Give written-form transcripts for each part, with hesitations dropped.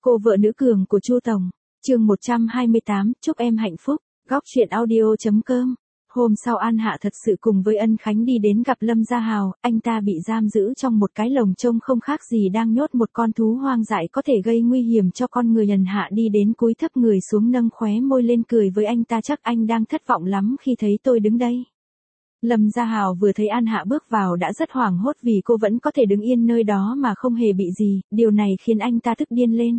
Cô vợ nữ cường của Chu Tổng. Chương 128, chúc em hạnh phúc. Góc truyện audio.com. Hôm sau An Hạ thật sự cùng với Ân Khánh đi đến gặp Lâm Gia Hào, anh ta bị giam giữ trong một cái lồng trông không khác gì đang nhốt một con thú hoang dại có thể gây nguy hiểm cho con người. Ân Hạ đi đến cúi thấp người xuống nâng khóe môi lên cười với anh ta, chắc anh đang thất vọng lắm khi thấy tôi đứng đây. Lâm Gia Hào vừa thấy An Hạ bước vào đã rất hoảng hốt vì cô vẫn có thể đứng yên nơi đó mà không hề bị gì, điều này khiến anh ta tức điên lên.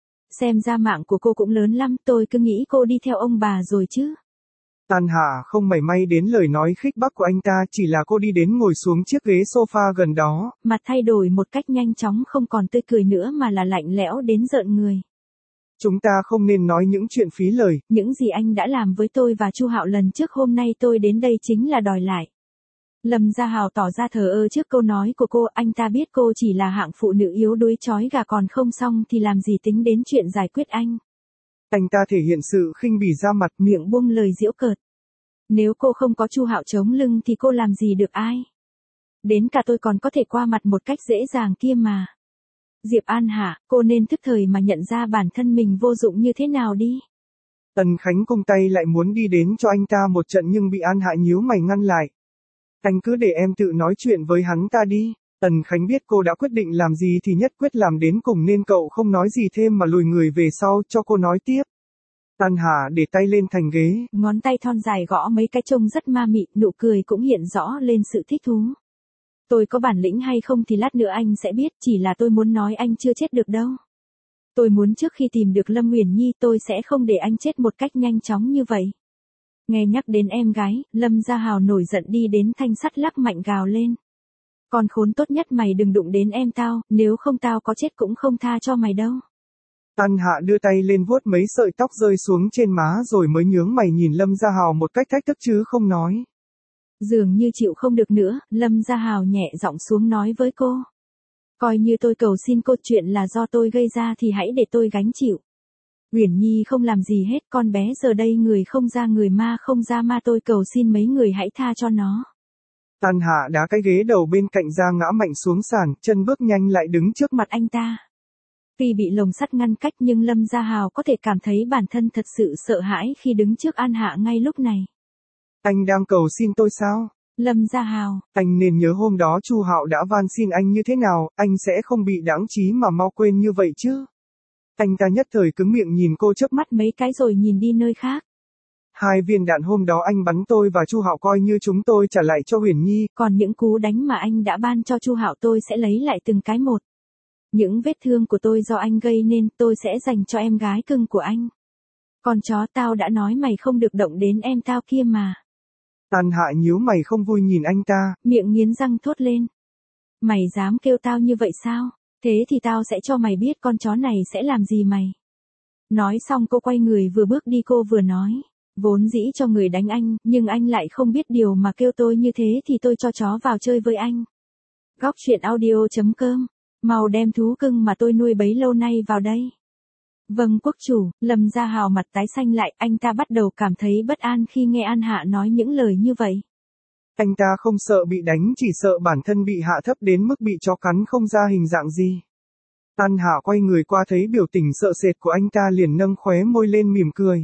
Xem ra mạng của cô cũng lớn lắm, tôi cứ nghĩ cô đi theo ông bà rồi chứ. An Hạ không mảy may đến lời nói khích bác của anh ta, chỉ là cô đi đến ngồi xuống chiếc ghế sofa gần đó. Mặt thay đổi một cách nhanh chóng, không còn tươi cười nữa mà là lạnh lẽo đến rợn người. Chúng ta không nên nói những chuyện phí lời. Những gì anh đã làm với tôi và Chu Hạo lần trước, hôm nay tôi đến đây chính là đòi lại. Lâm Gia Hào tỏ ra thờ ơ trước câu nói của cô, anh ta biết cô chỉ là hạng phụ nữ yếu đuối trói gà, còn không xong thì làm gì tính đến chuyện giải quyết anh. Anh ta thể hiện sự khinh bỉ ra mặt, miệng buông lời giễu cợt. Nếu cô không có Chu Hạo chống lưng thì cô làm gì được ai. Đến cả tôi còn có thể qua mặt một cách dễ dàng kia mà. Diệp An Hạ, cô nên thức thời mà nhận ra bản thân mình vô dụng như thế nào đi. Ân Khánh cung tay lại muốn đi đến cho anh ta một trận nhưng bị An Hạ nhíu mày ngăn lại. Anh cứ để em tự nói chuyện với hắn ta đi. Ân Khánh biết cô đã quyết định làm gì thì nhất quyết làm đến cùng nên cậu không nói gì thêm mà lùi người về sau cho cô nói tiếp. An Hạ để tay lên thành ghế. Ngón tay thon dài gõ mấy cái trông rất ma mị, nụ cười cũng hiện rõ lên sự thích thú. Tôi có bản lĩnh hay không thì lát nữa anh sẽ biết, chỉ là tôi muốn nói anh chưa chết được đâu. Tôi muốn trước khi tìm được Lâm Uyển Nhi tôi sẽ không để anh chết một cách nhanh chóng như vậy. Nghe nhắc đến em gái, Lâm Gia Hào nổi giận đi đến thanh sắt lắc mạnh gào lên. Con khốn tốt nhất, mày đừng đụng đến em tao, nếu không tao có chết cũng không tha cho mày đâu. An Hạ đưa tay lên vuốt mấy sợi tóc rơi xuống trên má rồi mới nhướng mày nhìn Lâm Gia Hào một cách thách thức chứ không nói. Dường như chịu không được nữa, Lâm Gia Hào nhẹ giọng xuống nói với cô. Coi như tôi cầu xin cô, chuyện là do tôi gây ra thì hãy để tôi gánh chịu. Uyển Nhi không làm gì hết, con bé giờ đây người không ra người ma không ra ma, tôi cầu xin mấy người hãy tha cho nó. An Hạ đá cái ghế đầu bên cạnh ra ngã mạnh xuống sàn, chân bước nhanh lại đứng trước mặt anh ta. Tuy bị lồng sắt ngăn cách nhưng Lâm Gia Hào có thể cảm thấy bản thân thật sự sợ hãi khi đứng trước An Hạ ngay lúc này. Anh đang cầu xin tôi sao? Lâm Gia Hào. Anh nên nhớ hôm đó Chu Hạo đã van xin anh như thế nào, anh sẽ không bị đãng trí mà mau quên như vậy chứ. Anh ta nhất thời cứng miệng nhìn cô chớp mắt mấy cái rồi nhìn đi nơi khác. 2 viên đạn hôm đó anh bắn tôi và Chu Hạo coi như chúng tôi trả lại cho Uyển Nhi. Còn những cú đánh mà anh đã ban cho Chu Hạo tôi sẽ lấy lại từng cái một. Những vết thương của tôi do anh gây nên tôi sẽ dành cho em gái cưng của anh. Con chó, tao đã nói mày không được động đến em tao kia mà. An Hạ nhíu mày không vui nhìn anh ta. Miệng nghiến răng thốt lên. Mày dám kêu tao như vậy sao? Thế thì tao sẽ cho mày biết con chó này sẽ làm gì mày. Nói xong cô quay người vừa bước đi, cô vừa nói. Vốn dĩ cho người đánh anh, nhưng anh lại không biết điều mà kêu tôi như thế thì tôi cho chó vào chơi với anh. Góc truyện audio.com. Mau đem thú cưng mà tôi nuôi bấy lâu nay vào đây. Vâng quốc chủ. Lâm Gia Hào mặt tái xanh lại, anh ta bắt đầu cảm thấy bất an khi nghe An Hạ nói những lời như vậy. Anh ta không sợ bị đánh, chỉ sợ bản thân bị hạ thấp đến mức bị chó cắn không ra hình dạng gì. An Hạ quay người qua thấy biểu tình sợ sệt của anh ta liền nâng khóe môi lên mỉm cười.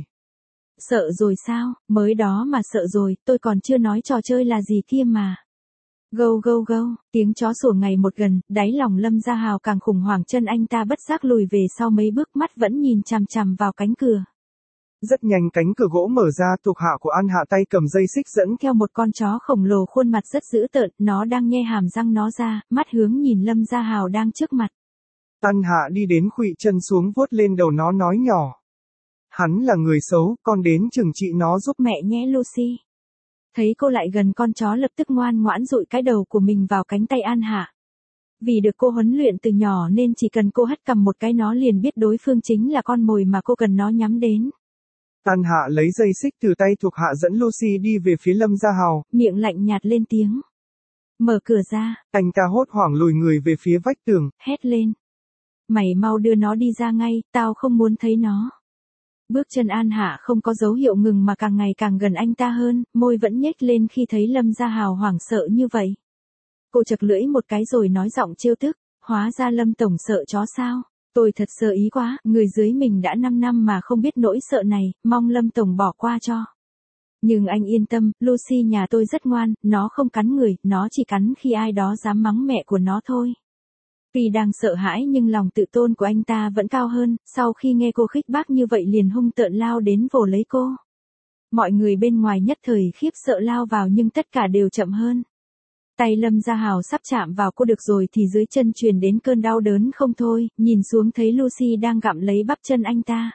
Sợ rồi sao, mới đó mà sợ rồi, tôi còn chưa nói trò chơi là gì kia mà. Gâu gâu gâu, tiếng chó sủa ngày một gần, đáy lòng Lâm Gia Hào càng khủng hoảng, chân anh ta bất giác lùi về sau mấy bước, mắt vẫn nhìn chằm chằm vào cánh cửa. Rất nhanh cánh cửa gỗ mở ra, thuộc hạ của An Hạ tay cầm dây xích dẫn theo một con chó khổng lồ khuôn mặt rất dữ tợn, nó đang nhe hàm răng nó ra, mắt hướng nhìn Lâm Gia Hào đang trước mặt. An Hạ đi đến khuỵu chân xuống vuốt lên đầu nó nói nhỏ. Hắn là người xấu, con đến trừng trị nó giúp mẹ nhé Lucy. Thấy cô lại gần, con chó lập tức ngoan ngoãn dụi cái đầu của mình vào cánh tay An Hạ. Vì được cô huấn luyện từ nhỏ nên chỉ cần cô hất cằm một cái nó liền biết đối phương chính là con mồi mà cô cần nó nhắm đến. An Hạ lấy dây xích từ tay thuộc hạ dẫn Lucy đi về phía Lâm Gia Hào. Miệng lạnh nhạt lên tiếng. Mở cửa ra. Anh ta hốt hoảng lùi người về phía vách tường. Hét lên. Mày mau đưa nó đi ra ngay, tao không muốn thấy nó. Bước chân An Hạ không có dấu hiệu ngừng mà càng ngày càng gần anh ta hơn, môi vẫn nhếch lên khi thấy Lâm Gia Hào hoảng sợ như vậy. Cô chật lưỡi một cái rồi nói giọng trêu tức, hóa ra Lâm tổng sợ chó sao? Tôi thật sơ ý quá, người dưới mình đã 5 năm mà không biết nỗi sợ này, mong Lâm Tổng bỏ qua cho. Nhưng anh yên tâm, Lucy nhà tôi rất ngoan, nó không cắn người, nó chỉ cắn khi ai đó dám mắng mẹ của nó thôi. Tuy đang sợ hãi nhưng lòng tự tôn của anh ta vẫn cao hơn, sau khi nghe cô khích bác như vậy liền hung tợn lao đến vồ lấy cô. Mọi người bên ngoài nhất thời khiếp sợ lao vào nhưng tất cả đều chậm hơn. Tay Lâm Gia Hào sắp chạm vào cô được rồi thì dưới chân truyền đến cơn đau đớn không thôi, nhìn xuống thấy Lucy đang gặm lấy bắp chân anh ta.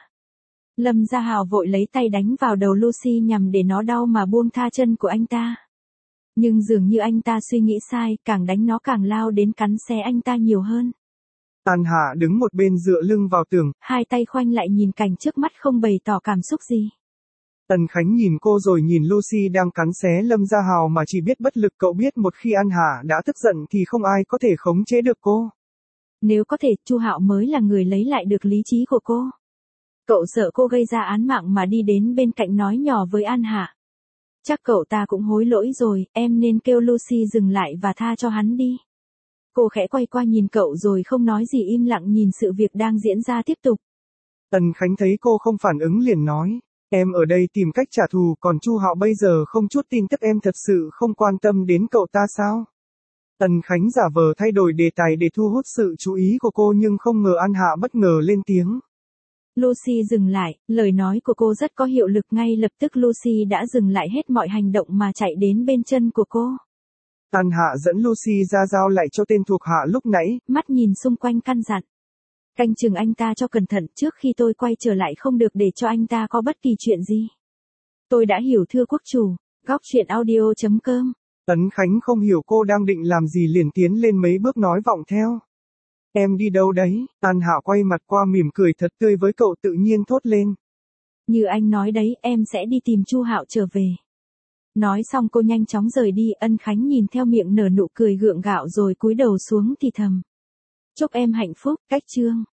Lâm Gia Hào vội lấy tay đánh vào đầu Lucy nhằm để nó đau mà buông tha chân của anh ta. Nhưng dường như anh ta suy nghĩ sai, càng đánh nó càng lao đến cắn xé anh ta nhiều hơn. An Hạ đứng một bên dựa lưng vào tường, hai tay khoanh lại nhìn cảnh trước mắt không bày tỏ cảm xúc gì. Tần Khánh nhìn cô rồi nhìn Lucy đang cắn xé Lâm Gia Hào mà chỉ biết bất lực. Cậu biết một khi An Hạ đã tức giận thì không ai có thể khống chế được cô. Nếu có thể, Chu Hạo mới là người lấy lại được lý trí của cô. Cậu sợ cô gây ra án mạng mà đi đến bên cạnh nói nhỏ với An Hạ. Chắc cậu ta cũng hối lỗi rồi, em nên kêu Lucy dừng lại và tha cho hắn đi. Cô khẽ quay qua nhìn cậu rồi không nói gì im lặng nhìn sự việc đang diễn ra tiếp tục. Tần Khánh thấy cô không phản ứng liền nói. Em ở đây tìm cách trả thù, còn Chu Hạo bây giờ không chút tin tức, em thật sự không quan tâm đến cậu ta sao? Tần Khánh giả vờ thay đổi đề tài để thu hút sự chú ý của cô nhưng không ngờ An Hạ bất ngờ lên tiếng. Lucy dừng lại, lời nói của cô rất có hiệu lực, ngay lập tức Lucy đã dừng lại hết mọi hành động mà chạy đến bên chân của cô. An Hạ dẫn Lucy ra giao lại cho tên thuộc hạ lúc nãy, mắt nhìn xung quanh căn dặn. Canh chừng anh ta cho cẩn thận, trước khi tôi quay trở lại không được để cho anh ta có bất kỳ chuyện gì. Tôi đã hiểu thưa quốc chủ. Góc truyện audio.com. Tấn Khánh không hiểu cô đang định làm gì liền tiến lên mấy bước nói vọng theo. Em đi đâu đấy? An Hạ quay mặt qua mỉm cười thật tươi với cậu tự nhiên thốt lên. Như anh nói đấy, em sẽ đi tìm Chu Hạo trở về. Nói xong cô nhanh chóng rời đi, Ân Khánh nhìn theo miệng nở nụ cười gượng gạo rồi cúi đầu xuống thì thầm. Chúc em hạnh phúc, cách chương.